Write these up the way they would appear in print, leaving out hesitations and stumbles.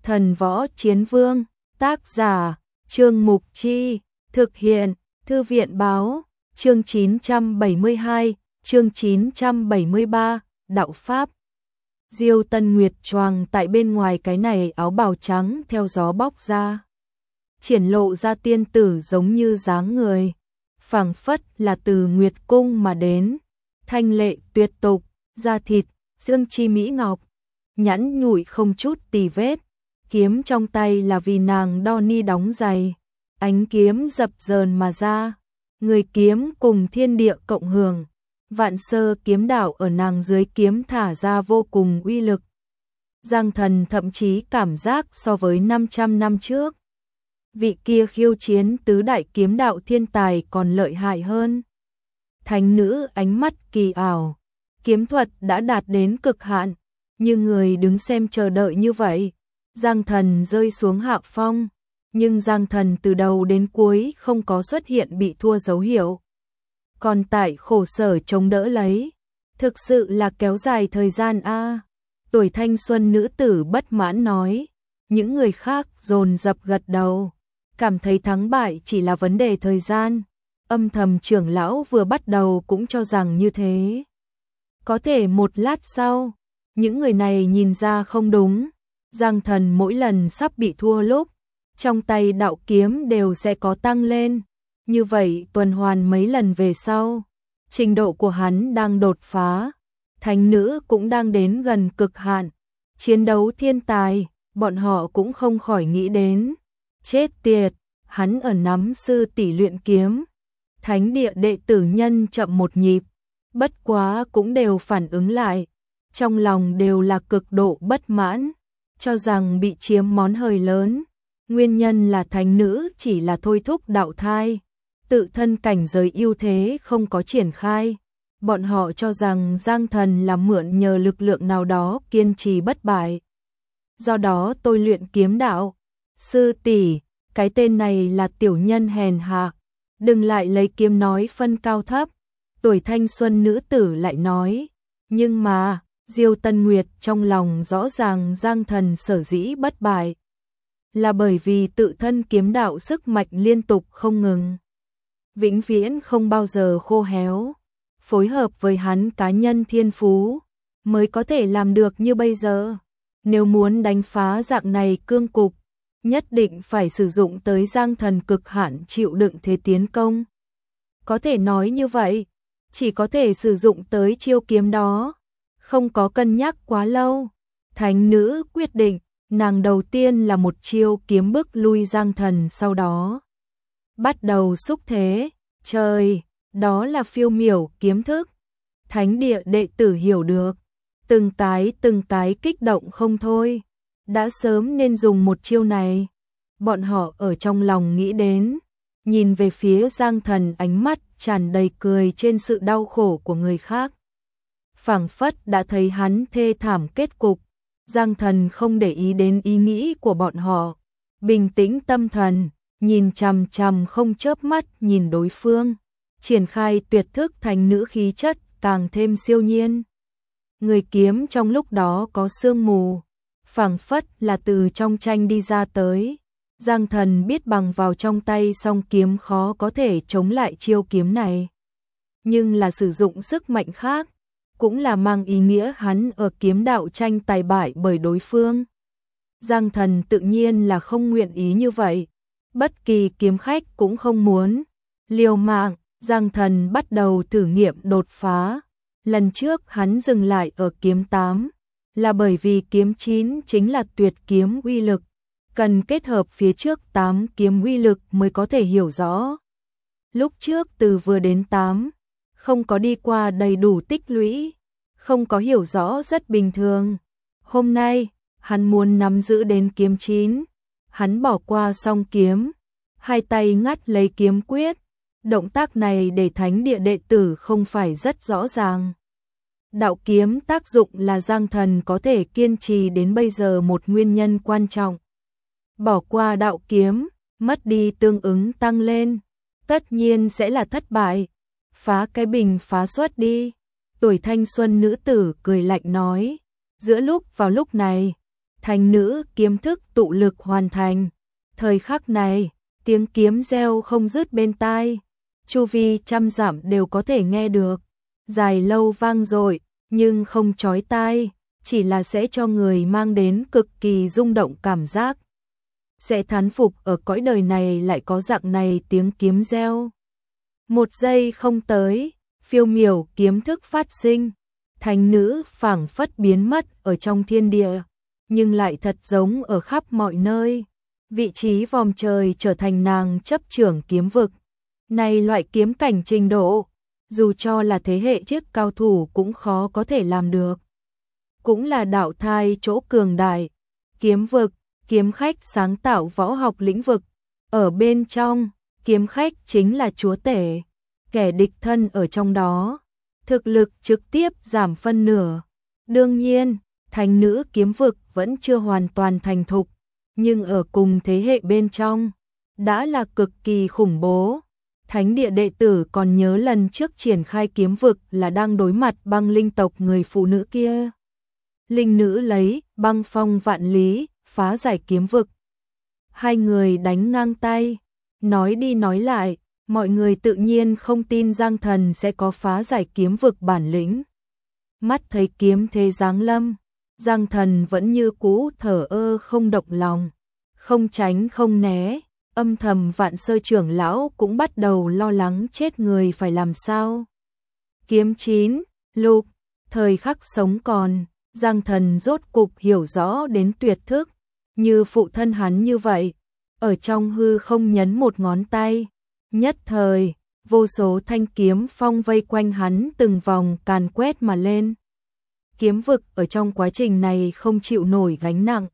Thần võ chiến vương, tác giả, Trương Mục Chi, thực hiện, Thư viện báo, chương 972, chương 973, đạo pháp. Diêu Tân Nguyệt choàng tại bên ngoài cái này áo bào trắng theo gió bóc ra. Triển lộ ra tiên tử giống như dáng người, phảng phất là từ Nguyệt Cung mà đến, thanh lệ tuyệt tục, da thịt, xương chi mỹ ngọc, nhẵn nhụi không chút tì vết. Kiếm trong tay là vì nàng đo ni đóng giày, ánh kiếm dập dờn mà ra, người kiếm cùng thiên địa cộng hưởng, vạn sơ kiếm đạo ở nàng dưới kiếm thả ra vô cùng uy lực. Giang Thần thậm chí cảm giác so với 500 năm trước, vị kia khiêu chiến tứ đại kiếm đạo thiên tài còn lợi hại hơn. Thánh nữ ánh mắt kỳ ảo, kiếm thuật đã đạt đến cực hạn, như người đứng xem chờ đợi như vậy. Giang Thần rơi xuống hạ phong, nhưng Giang Thần từ đầu đến cuối không có xuất hiện bị thua dấu hiệu. Còn tại khổ sở chống đỡ lấy, thực sự là kéo dài thời gian a. Tuổi thanh xuân nữ tử bất mãn nói, những người khác dồn dập gật đầu, cảm thấy thắng bại chỉ là vấn đề thời gian. Âm thầm trưởng lão vừa bắt đầu cũng cho rằng như thế. Có thể một lát sau, những người này nhìn ra không đúng. Giang Thần mỗi lần sắp bị thua lúc, trong tay đạo kiếm đều sẽ có tăng lên. Như vậy tuần hoàn mấy lần về sau, trình độ của hắn đang đột phá, thánh nữ cũng đang đến gần cực hạn. Chiến đấu thiên tài, bọn họ cũng không khỏi nghĩ đến. Chết tiệt, hắn ở nắm sư tỷ luyện kiếm. Thánh địa đệ tử nhân chậm một nhịp, bất quá cũng đều phản ứng lại, trong lòng đều là cực độ bất mãn, cho rằng bị chiếm món hời lớn. Nguyên nhân là thánh nữ chỉ là thôi thúc đạo thai, tự thân cảnh giới ưu thế không có triển khai. Bọn họ cho rằng Giang Thần là mượn nhờ lực lượng nào đó kiên trì bất bại. Do đó tôi luyện kiếm đạo. Sư tỷ, cái tên này là tiểu nhân hèn hạ, đừng lại lấy kiếm nói phân cao thấp. Tuổi thanh xuân nữ tử lại nói, nhưng mà Diêu Tân Nguyệt trong lòng rõ ràng Giang Thần sở dĩ bất bại là bởi vì tự thân kiếm đạo sức mạnh liên tục không ngừng, vĩnh viễn không bao giờ khô héo, phối hợp với hắn cá nhân thiên phú mới có thể làm được như bây giờ. Nếu muốn đánh phá dạng này cương cục, nhất định phải sử dụng tới Giang Thần cực hạn chịu đựng thế tiến công. Có thể nói như vậy, chỉ có thể sử dụng tới chiêu kiếm đó, không có cân nhắc quá lâu. Thánh nữ quyết định, nàng đầu tiên là một chiêu kiếm bức lui Giang Thần, sau đó bắt đầu xúc thế. Trời, đó là phiêu miểu kiếm thức. Thánh địa đệ tử hiểu được, từng cái kích động không thôi. Đã sớm nên dùng một chiêu này. Bọn họ ở trong lòng nghĩ đến, nhìn về phía Giang Thần, ánh mắt tràn đầy cười trên sự đau khổ của người khác. Phảng phất đã thấy hắn thê thảm kết cục. Giang Thần không để ý đến ý nghĩ của bọn họ, bình tĩnh tâm thần, nhìn chằm chằm không chớp mắt nhìn đối phương, triển khai tuyệt thức thành nữ khí chất càng thêm siêu nhiên. Người kiếm trong lúc đó có sương mù, phảng phất là từ trong tranh đi ra tới. Giang Thần biết bằng vào trong tay song kiếm khó có thể chống lại chiêu kiếm này, nhưng là sử dụng sức mạnh khác, cũng là mang ý nghĩa hắn ở kiếm đạo tranh tài bại bởi đối phương. Giang Thần tự nhiên là không nguyện ý như vậy, bất kỳ kiếm khách cũng không muốn. Liều mạng, Giang Thần bắt đầu thử nghiệm đột phá. Lần trước hắn dừng lại ở kiếm 8, là bởi vì kiếm 9 chính là tuyệt kiếm uy lực, cần kết hợp phía trước 8 kiếm uy lực mới có thể hiểu rõ. Lúc trước từ vừa đến 8, không có đi qua đầy đủ tích lũy, không có hiểu rõ rất bình thường. Hôm nay, hắn muốn nắm giữ đến kiếm 9, hắn bỏ qua song kiếm, hai tay ngắt lấy kiếm quyết. Động tác này để thánh địa đệ tử không phải rất rõ ràng. Đạo kiếm tác dụng là Giang Thần có thể kiên trì đến bây giờ một nguyên nhân quan trọng. Bỏ qua đạo kiếm, mất đi tương ứng tăng lên, tất nhiên sẽ là thất bại. Phá cái bình phá xuất đi. Tuổi thanh xuân nữ tử cười lạnh nói. Giữa lúc vào lúc này, Thánh nữ kiếm thức tụ lực hoàn thành. Thời khắc này, tiếng kiếm reo không dứt bên tai, chu vi trăm dặm đều có thể nghe được. Dài lâu vang dội, nhưng không chói tai, chỉ là sẽ cho người mang đến cực kỳ rung động cảm giác. Sẽ thán phục ở cõi đời này lại có dạng này tiếng kiếm reo. Một giây không tới, phiêu miểu kiếm thức phát sinh, thánh nữ phảng phất biến mất ở trong thiên địa, nhưng lại thật giống ở khắp mọi nơi. Vị trí vòm trời trở thành nàng chấp trưởng kiếm vực. Này loại kiếm cảnh trình độ, dù cho là thế hệ trước cao thủ cũng khó có thể làm được. Cũng là đạo thai chỗ cường đại. Kiếm vực, kiếm khách sáng tạo võ học lĩnh vực. Ở bên trong, kiếm khách chính là chúa tể. Kẻ địch thân ở trong đó, thực lực trực tiếp giảm phân nửa. Đương nhiên, thánh nữ kiếm vực vẫn chưa hoàn toàn thành thục, nhưng ở cùng thế hệ bên trong, đã là cực kỳ khủng bố. Thánh địa đệ tử còn nhớ lần trước triển khai kiếm vực là đang đối mặt băng linh tộc người phụ nữ kia. Linh nữ lấy băng phong vạn lý, phá giải kiếm vực. Hai người đánh ngang tay, nói đi nói lại, mọi người tự nhiên không tin Giang Thần sẽ có phá giải kiếm vực bản lĩnh. Mắt thấy kiếm thế giáng lâm, Giang Thần vẫn như cũ thở ơ không động lòng, không tránh không né. Âm thầm Vạn Sơ trưởng lão cũng bắt đầu lo lắng chết người phải làm sao. Kiếm 9, lục, thời khắc sống còn, Giang Thần rốt cục hiểu rõ đến tuyệt thức, như phụ thân hắn như vậy, ở trong hư không nhấn một ngón tay, nhất thời, vô số thanh kiếm phong vây quanh hắn từng vòng càn quét mà lên. Kiếm vực ở trong quá trình này không chịu nổi gánh nặng,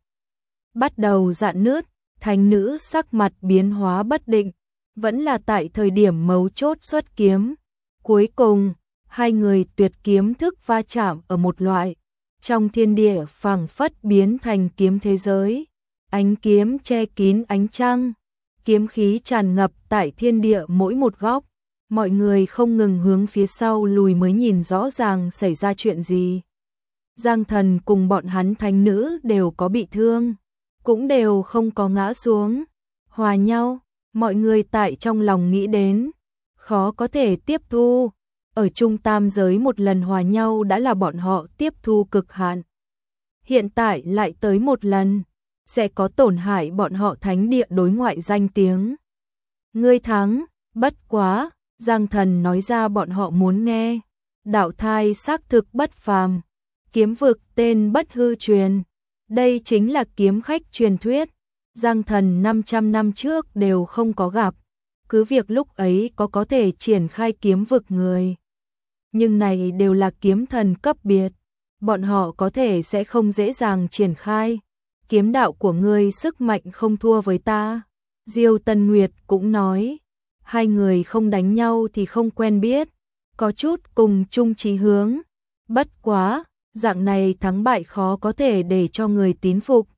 bắt đầu rạn nứt. Thánh nữ sắc mặt biến hóa bất định, vẫn là tại thời điểm mấu chốt xuất kiếm. Cuối cùng, hai người tuyệt kiếm thức va chạm ở một loại, trong thiên địa phảng phất biến thành kiếm thế giới. Ánh kiếm che kín ánh trăng, kiếm khí tràn ngập tại thiên địa mỗi một góc. Mọi người không ngừng hướng phía sau lùi mới nhìn rõ ràng xảy ra chuyện gì. Giang Thần cùng bọn hắn thánh nữ đều có bị thương, cũng đều không có ngã xuống, hòa nhau, mọi người tại trong lòng nghĩ đến, khó có thể tiếp thu, ở trung tam giới một lần hòa nhau đã là bọn họ tiếp thu cực hạn. Hiện tại lại tới một lần, sẽ có tổn hại bọn họ thánh địa đối ngoại danh tiếng. Ngươi thắng, bất quá, Giang Thần nói ra bọn họ muốn nghe, đạo thai xác thực bất phàm, kiếm vực tên bất hư truyền. Đây chính là kiếm khách truyền thuyết, Giang Thần 500 năm trước đều không có gặp, cứ việc lúc ấy có thể triển khai kiếm vực người. Nhưng này đều là kiếm thần cấp biệt, bọn họ có thể sẽ không dễ dàng triển khai. Kiếm đạo của ngươi sức mạnh không thua với ta. Diêu Tân Nguyệt cũng nói, hai người không đánh nhau thì không quen biết, có chút cùng chung chí hướng. Bất quá, dạng này thắng bại khó có thể để cho người tín phục.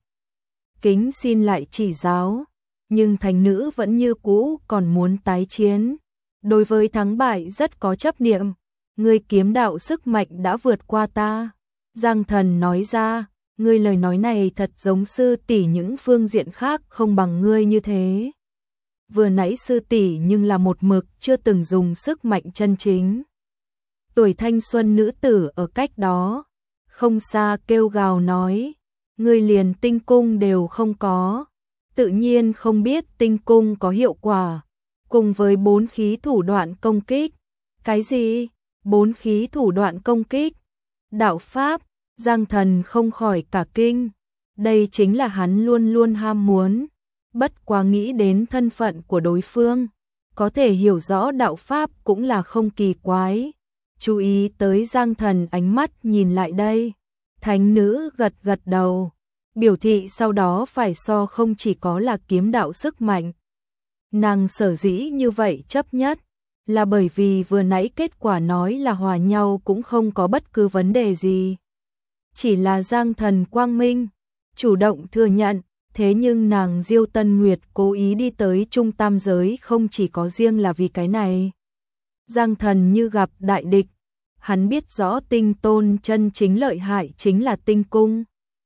Kính xin lại chỉ giáo, nhưng thánh nữ vẫn như cũ còn muốn tái chiến. Đối với thắng bại rất có chấp niệm, ngươi kiếm đạo sức mạnh đã vượt qua ta. Giang Thần nói ra, ngươi lời nói này thật giống sư tỷ những phương diện khác không bằng ngươi như thế. Vừa nãy sư tỷ nhưng là một mực chưa từng dùng sức mạnh chân chính. Tuổi thanh xuân nữ tử ở cách đó không xa kêu gào nói, ngươi liền tinh cung đều không có, tự nhiên không biết tinh cung có hiệu quả, cùng với 4 khí thủ đoạn công kích. Cái gì? 4 khí thủ đoạn công kích? Đạo pháp? Giang Thần không khỏi cả kinh, đây chính là hắn luôn luôn ham muốn, bất quá nghĩ đến thân phận của đối phương, có thể hiểu rõ đạo pháp cũng là không kỳ quái. Chú ý tới Giang Thần ánh mắt nhìn lại đây. Thánh nữ gật gật đầu, biểu thị sau đó phải so không chỉ có là kiếm đạo sức mạnh. Nàng sở dĩ như vậy chấp nhất, là bởi vì vừa nãy kết quả nói là hòa nhau cũng không có bất cứ vấn đề gì. Chỉ là Giang Thần quang minh, chủ động thừa nhận, thế nhưng nàng Diêu Tân Nguyệt cố ý đi tới trung tam giới không chỉ có riêng là vì cái này. Giang Thần như gặp đại địch. Hắn biết rõ Tinh Tôn chân chính lợi hại chính là tinh cung.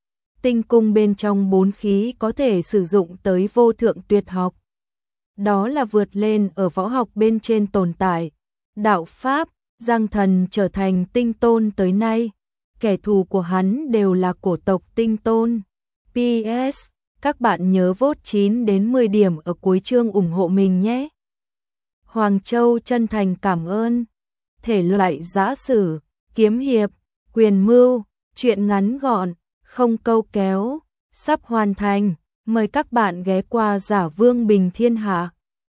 tinh cung bên trong 4 khí có thể sử dụng tới vô thượng tuyệt học. Đó là vượt lên ở võ học bên trên tồn tại. Đạo Pháp, Giang Thần trở thành tinh tôn tới nay. Kẻ thù của hắn đều là cổ tộc tinh tôn. PS, các bạn nhớ vote 9 đến 10 điểm ở cuối chương ủng hộ mình nhé. Hoàng Châu chân thành cảm ơn. Thể loại giã sử, kiếm hiệp, quyền mưu, truyện ngắn gọn, không câu kéo, sắp hoàn thành. Mời các bạn ghé qua Giả Vương Bình Thiên Hạ.